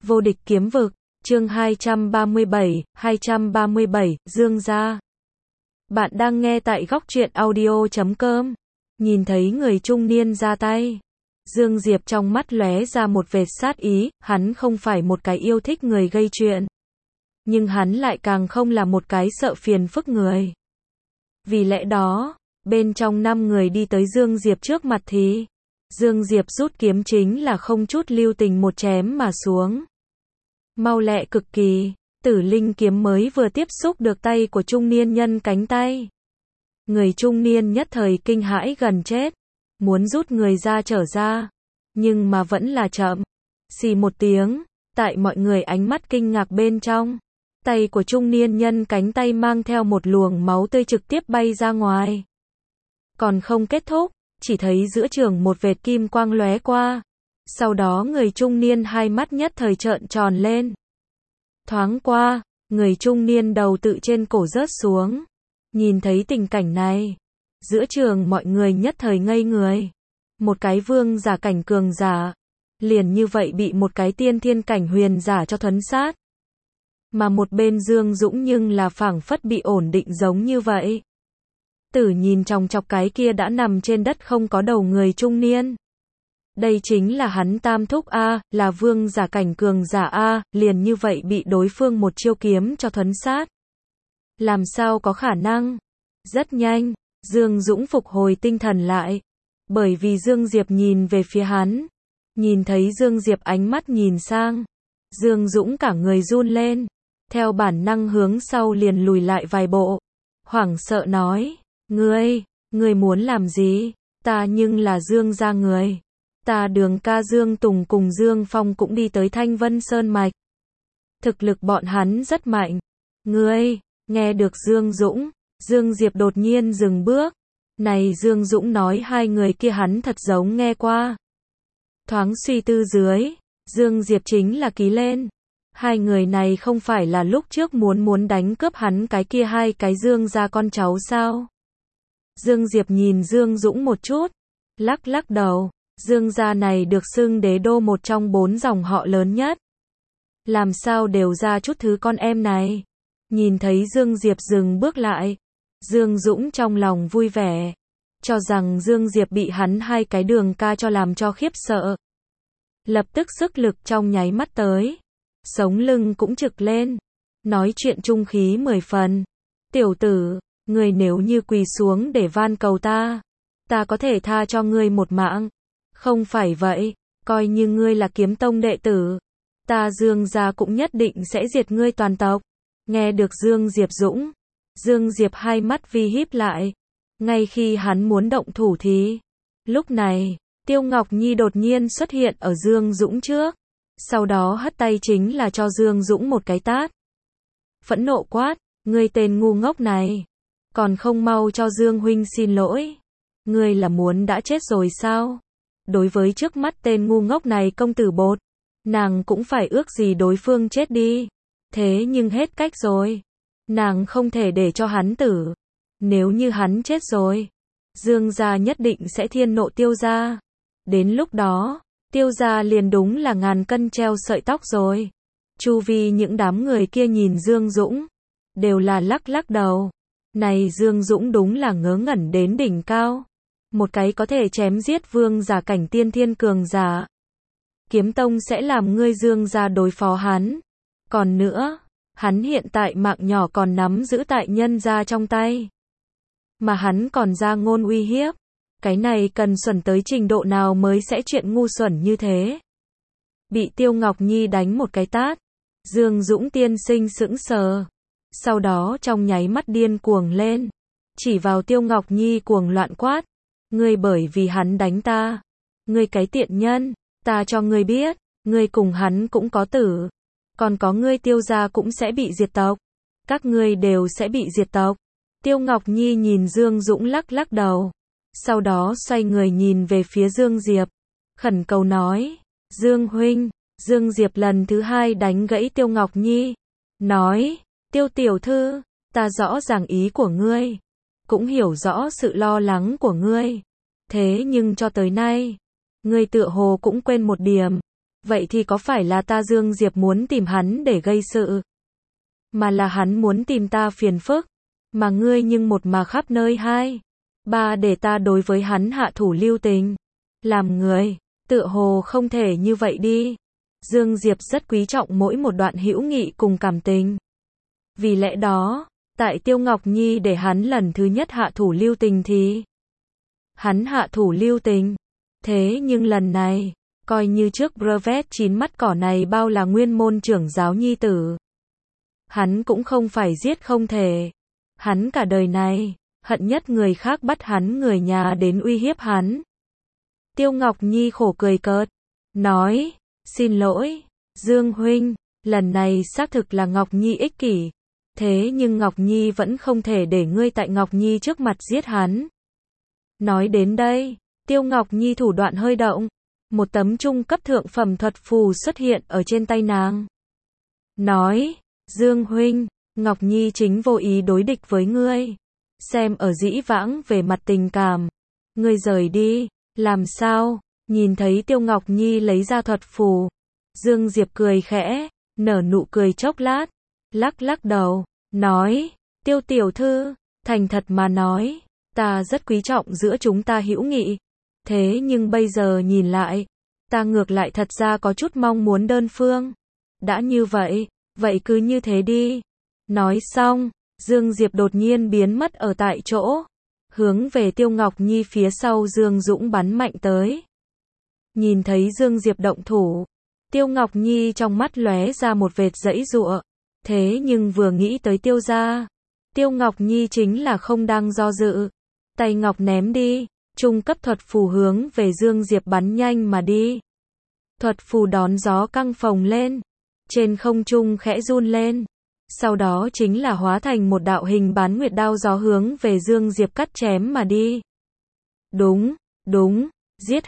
Vô địch kiếm vực, chương 237, Dương gia. Bạn đang nghe tại góc truyện audio.com. Nhìn thấy người trung niên ra tay, Dương Diệp trong mắt lóe ra một vệt sát ý, hắn không phải một cái yêu thích người gây chuyện, nhưng hắn lại càng không là một cái sợ phiền phức người. Vì lẽ đó, bên trong 5 người đi tới Dương Diệp trước mặt thì Dương Diệp rút kiếm chính là không chút lưu tình một chém mà xuống. Mau lẹ cực kỳ, Tử Linh kiếm mới vừa tiếp xúc được tay của trung niên nhân cánh tay. Người trung niên nhất thời kinh hãi gần chết, muốn rút người ra trở ra, nhưng mà vẫn là chậm. Xì một tiếng, tại mọi người ánh mắt kinh ngạc bên trong, tay của trung niên nhân cánh tay mang theo một luồng máu tươi trực tiếp bay ra ngoài. Còn không kết thúc, chỉ thấy giữa trường một vệt kim quang lóe qua. Sau đó người trung niên hai mắt nhất thời trợn tròn lên. Thoáng qua, người trung niên đầu tự trên cổ rớt xuống. Nhìn thấy tình cảnh này, giữa trường mọi người nhất thời ngây người. Một cái vương giả cảnh cường giả, liền như vậy bị một cái tiên thiên cảnh huyền giả cho thuấn sát. Mà một bên Dương Dũng nhưng là phảng phất bị ổn định giống như vậy. Tử nhìn chòng chọc cái kia đã nằm trên đất không có đầu người trung niên. Đây chính là hắn tam thúc A, là vương giả cảnh cường giả A, liền như vậy bị đối phương một chiêu kiếm cho thuấn sát. Làm sao có khả năng? Rất nhanh, Dương Dũng phục hồi tinh thần lại. Bởi vì Dương Diệp nhìn về phía hắn. Nhìn thấy Dương Diệp ánh mắt nhìn sang. Dương Dũng cả người run lên. Theo bản năng hướng sau liền lùi lại vài bộ. Hoảng sợ nói, ngươi muốn làm gì? Ta nhưng là Dương gia người. Ta Đường ca Dương Tùng cùng Dương Phong cũng đi tới Thanh Vân Sơn Mạch. Thực lực bọn hắn rất mạnh. Nghe được Dương Dũng, Dương Diệp đột nhiên dừng bước. Này Dương Dũng nói hai người kia hắn thật giống nghe qua. Thoáng suy tư dưới, Dương Diệp chính là ký lên. Hai người này không phải là lúc trước muốn đánh cướp hắn cái kia hai cái Dương gia con cháu sao? Dương Diệp nhìn Dương Dũng một chút, lắc đầu. Dương gia này được xưng đế đô một trong 4 dòng họ lớn nhất. Làm sao đều ra chút thứ con em này? Nhìn thấy Dương Diệp dừng bước lại, Dương Dũng trong lòng vui vẻ, cho rằng Dương Diệp bị hắn hai cái Đường ca cho làm cho khiếp sợ. Lập tức sức lực trong nháy mắt tới, sống lưng cũng trực lên, nói chuyện trung khí 10 phần. Tiểu tử, ngươi nếu như quỳ xuống để van cầu ta có thể tha cho ngươi một mạng. Không phải vậy, coi như ngươi là kiếm tông đệ tử, ta Dương gia cũng nhất định sẽ diệt ngươi toàn tộc. Nghe được Dương Diệp Dũng, Dương Diệp hai mắt vi híp lại. Ngay khi hắn muốn động thủ thì, lúc này, Tiêu Ngọc Nhi đột nhiên xuất hiện ở Dương Dũng trước. Sau đó hất tay chính là cho Dương Dũng một cái tát. Phẫn nộ quát, ngươi tên ngu ngốc này, còn không mau cho Dương huynh xin lỗi. Ngươi là muốn đã chết rồi sao? Đối với trước mắt tên ngu ngốc này công tử bột, nàng cũng phải ước gì đối phương chết đi. Thế nhưng hết cách rồi. Nàng không thể để cho hắn tử. Nếu như hắn chết rồi, Dương gia nhất định sẽ thiên nộ Tiêu gia. Đến lúc đó, Tiêu gia liền đúng là ngàn cân treo sợi tóc rồi. Chu vi những đám người kia nhìn Dương Dũng, đều là lắc đầu. Này Dương Dũng đúng là ngớ ngẩn đến đỉnh cao. Một cái có thể chém giết vương giả cảnh tiên thiên cường giả. Kiếm tông sẽ làm ngươi Dương gia đối phó hắn. Còn nữa, hắn hiện tại mạng nhỏ còn nắm giữ tại nhân gia trong tay. Mà hắn còn ra ngôn uy hiếp. Cái này cần xuẩn tới trình độ nào mới sẽ chuyện ngu xuẩn như thế. Bị Tiêu Ngọc Nhi đánh một cái tát. Dương Dũng tiên sinh sững sờ. Sau đó trong nháy mắt điên cuồng lên. Chỉ vào Tiêu Ngọc Nhi cuồng loạn quát. Ngươi bởi vì hắn đánh ta. Ngươi cái tiện nhân, ta cho ngươi biết, ngươi cùng hắn cũng có tử. Còn có ngươi Tiêu gia cũng sẽ bị diệt tộc. Các ngươi đều sẽ bị diệt tộc. Tiêu Ngọc Nhi nhìn Dương Dũng lắc đầu. Sau đó xoay người nhìn về phía Dương Diệp. Khẩn cầu nói, Dương huynh. Dương Diệp lần thứ hai đánh gãy Tiêu Ngọc Nhi. Nói, Tiêu tiểu thư, ta rõ ràng ý của ngươi. Cũng hiểu rõ sự lo lắng của ngươi. Thế nhưng cho tới nay, ngươi tựa hồ cũng quên một điểm. Vậy thì có phải là ta Dương Diệp muốn tìm hắn để gây sự? Mà là hắn muốn tìm ta phiền phức? Mà ngươi nhưng một mà khắp nơi hai. Ba để ta đối với hắn hạ thủ lưu tình. Làm người, tựa hồ không thể như vậy đi. Dương Diệp rất quý trọng mỗi một đoạn hữu nghị cùng cảm tình. Vì lẽ đó, tại Tiêu Ngọc Nhi để hắn lần thứ nhất hạ thủ lưu tình thì hắn hạ thủ lưu tình. Thế nhưng lần này, coi như trước Brevet chín mắt cỏ này bao là nguyên môn trưởng giáo nhi tử. Hắn cũng không phải giết không thể. Hắn cả đời này, hận nhất người khác bắt hắn người nhà đến uy hiếp hắn. Tiêu Ngọc Nhi khổ cười cợt, nói, xin lỗi, Dương huynh, lần này xác thực là Ngọc Nhi ích kỷ. Thế nhưng Ngọc Nhi vẫn không thể để ngươi tại Ngọc Nhi trước mặt giết hắn. Nói đến đây, Tiêu Ngọc Nhi thủ đoạn hơi động. Một tấm trung cấp thượng phẩm thuật phù xuất hiện ở trên tay nàng. Nói, Dương huynh, Ngọc Nhi chính vô ý đối địch với ngươi. Xem ở dĩ vãng về mặt tình cảm. Ngươi rời đi, làm sao? Nhìn thấy Tiêu Ngọc Nhi lấy ra thuật phù. Dương Diệp cười khẽ, nở nụ cười chốc lát. Lắc lắc đầu, nói, Tiêu tiểu thư, thành thật mà nói, ta rất quý trọng giữa chúng ta hữu nghị. Thế nhưng bây giờ nhìn lại, ta ngược lại thật ra có chút mong muốn đơn phương. Đã như vậy, vậy cứ như thế đi. Nói xong, Dương Diệp đột nhiên biến mất ở tại chỗ, hướng về Tiêu Ngọc Nhi phía sau Dương Dũng bắn mạnh tới. Nhìn thấy Dương Diệp động thủ, Tiêu Ngọc Nhi trong mắt lóe ra một vệt giãy giụa. Thế nhưng vừa nghĩ tới Tiêu gia, Tiêu Ngọc Nhi chính là không đang do dự. Tay ngọc ném đi, trung cấp thuật phù hướng về Dương Diệp bắn nhanh mà đi. Thuật phù đón gió căng phồng lên, trên không trung khẽ run lên. Sau đó chính là hóa thành một đạo hình bán nguyệt đao gió hướng về Dương Diệp cắt chém mà đi. Đúng, đúng, giết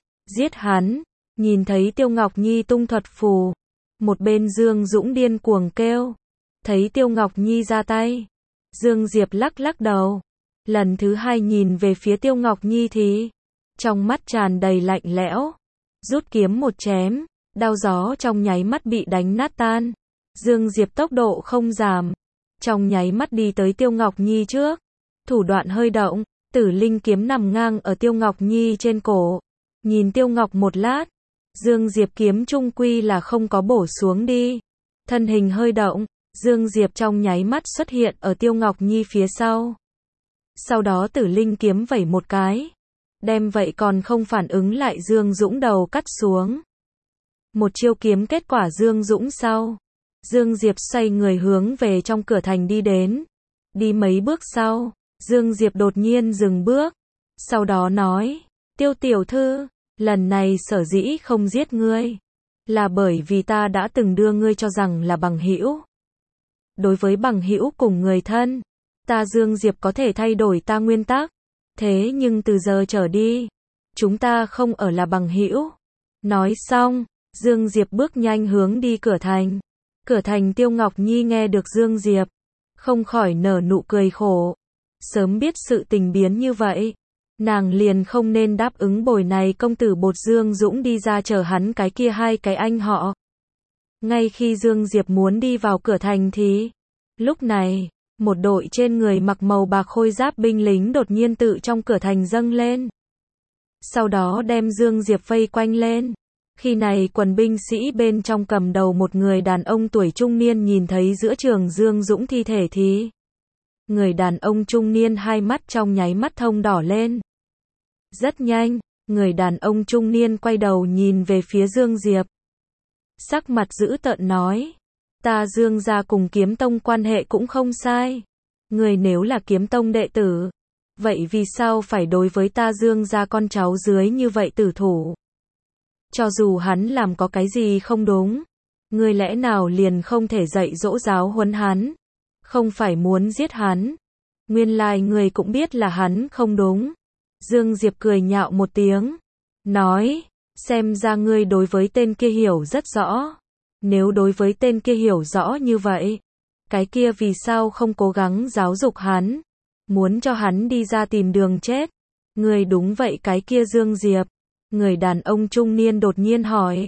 hắn, nhìn thấy Tiêu Ngọc Nhi tung thuật phù. Một bên Dương Dũng điên cuồng kêu. Thấy Tiêu Ngọc Nhi ra tay, Dương Diệp lắc lắc đầu. Lần thứ hai nhìn về phía Tiêu Ngọc Nhi thì trong mắt tràn đầy lạnh lẽo. Rút kiếm một chém, đao gió trong nháy mắt bị đánh nát tan. Dương Diệp tốc độ không giảm, trong nháy mắt đi tới Tiêu Ngọc Nhi trước. Thủ đoạn hơi động, Tử Linh kiếm nằm ngang ở Tiêu Ngọc Nhi trên cổ. Nhìn Tiêu Ngọc một lát, Dương Diệp kiếm trung quy là không có bổ xuống đi. Thân hình hơi động, Dương Diệp trong nháy mắt xuất hiện ở Tiêu Ngọc Nhi phía sau. Sau đó Tử Linh kiếm vẩy một cái, đem vậy còn không phản ứng lại Dương Dũng đầu cắt xuống. Một chiêu kiếm kết quả Dương Dũng sau. Dương Diệp xoay người hướng về trong cửa thành đi đến. Đi mấy bước sau, Dương Diệp đột nhiên dừng bước. Sau đó nói, Tiêu tiểu thư, lần này sở dĩ không giết ngươi, là bởi vì ta đã từng đưa ngươi cho rằng là bằng hữu. Đối với bằng hữu cùng người thân, ta Dương Diệp có thể thay đổi ta nguyên tắc. Thế nhưng từ giờ trở đi, chúng ta không ở là bằng hữu. Nói xong, Dương Diệp bước nhanh hướng đi cửa thành. Cửa thành Tiêu Ngọc Nhi nghe được Dương Diệp, không khỏi nở nụ cười khổ. Sớm biết sự tình biến như vậy, nàng liền không nên đáp ứng bồi này công tử bột Dương Dũng đi ra chờ hắn cái kia hai cái anh họ. Ngay khi Dương Diệp muốn đi vào cửa thành thì, lúc này, một đội trên người mặc màu bạc khôi giáp binh lính đột nhiên tự trong cửa thành dâng lên. Sau đó đem Dương Diệp vây quanh lên. Khi này quần binh sĩ bên trong cầm đầu một người đàn ông tuổi trung niên nhìn thấy giữa trường Dương Dũng thi thể thì người đàn ông trung niên hai mắt trong nháy mắt thông đỏ lên. Rất nhanh, người đàn ông trung niên quay đầu nhìn về phía Dương Diệp. Sắc mặt dữ tợn nói, ta Dương gia cùng Kiếm Tông quan hệ cũng không sai. Người nếu là Kiếm Tông đệ tử, vậy vì sao phải đối với ta Dương gia con cháu dưới như vậy tử thủ? Cho dù hắn làm có cái gì không đúng, ngươi lẽ nào liền không thể dạy dỗ giáo huấn hắn? Không phải muốn giết hắn. Nguyên lai người cũng biết là hắn không đúng. Dương Diệp cười nhạo một tiếng, nói, xem ra ngươi đối với tên kia hiểu rất rõ. Nếu đối với tên kia hiểu rõ như vậy, cái kia vì sao không cố gắng giáo dục hắn, muốn cho hắn đi ra tìm đường chết? Ngươi đúng vậy cái kia Dương Diệp. Người đàn ông trung niên đột nhiên hỏi.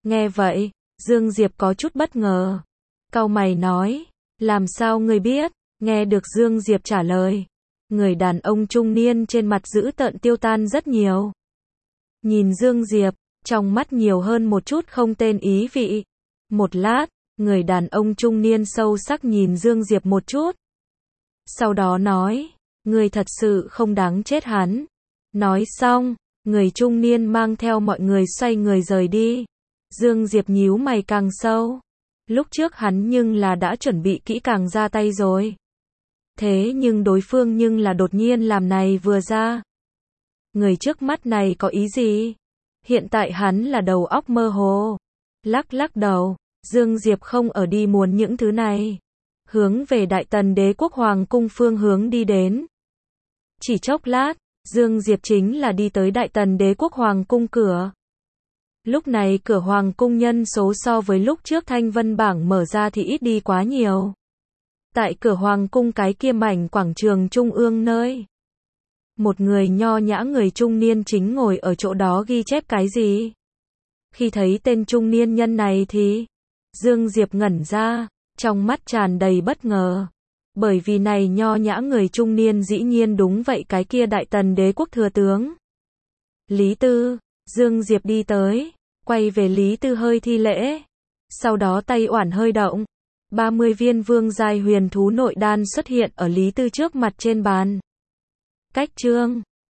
Nghe vậy, Dương Diệp có chút bất ngờ. Cau mày nói, làm sao ngươi biết? Nghe được Dương Diệp trả lời, người đàn ông trung niên trên mặt dữ tợn tiêu tan rất nhiều. Nhìn Dương Diệp, trong mắt nhiều hơn một chút không tên ý vị. Một lát, người đàn ông trung niên sâu sắc nhìn Dương Diệp một chút. Sau đó nói, ngươi thật sự không đáng chết hắn. Nói xong, người trung niên mang theo mọi người xoay người rời đi. Dương Diệp nhíu mày càng sâu. Lúc trước hắn nhưng là đã chuẩn bị kỹ càng ra tay rồi. Thế nhưng đối phương nhưng là đột nhiên làm này vừa ra. Người trước mắt này có ý gì? Hiện tại hắn là đầu óc mơ hồ. Lắc lắc đầu, Dương Diệp không ở đi muốn những thứ này. Hướng về Đại Tần Đế quốc Hoàng cung phương hướng đi đến. Chỉ chốc lát, Dương Diệp chính là đi tới Đại Tần Đế quốc Hoàng cung cửa. Lúc này cửa Hoàng cung nhân số so với lúc trước Thanh Vân bảng mở ra thì ít đi quá nhiều. Tại cửa Hoàng cung cái kia mảnh quảng trường trung ương nơi. Một người nho nhã người trung niên chính ngồi ở chỗ đó ghi chép cái gì. Khi thấy tên trung niên nhân này thì Dương Diệp ngẩn ra, trong mắt tràn đầy bất ngờ. Bởi vì này nho nhã người trung niên dĩ nhiên đúng vậy cái kia Đại Tần Đế quốc thừa tướng. Lý Tư, Dương Diệp đi tới, quay về Lý Tư hơi thi lễ. Sau đó tay oản hơi động. 30 viên vương giai huyền thú nội đan xuất hiện ở Lý Tư trước mặt trên bàn. Cách chương